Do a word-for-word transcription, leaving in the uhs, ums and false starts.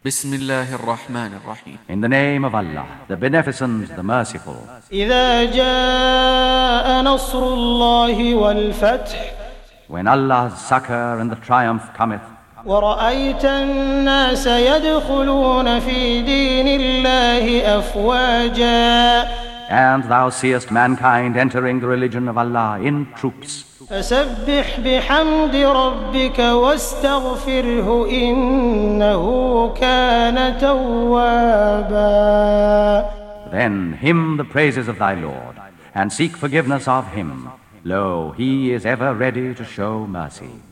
Bismillahir Rahmanir Rahim. In the name of Allah, the Beneficent, the Merciful. إذا جاء نصر الله والفتح. When Allah's succor and the triumph cometh. ورأيت الناس يدخلون في دين الله أفواجا. And thou seest mankind entering the religion of Allah in troops. فسبح بحمد ربك واستغفره إنه كان توابا. Then hymn the praises of thy Lord, and seek forgiveness of him. Lo, he is ever ready to show mercy.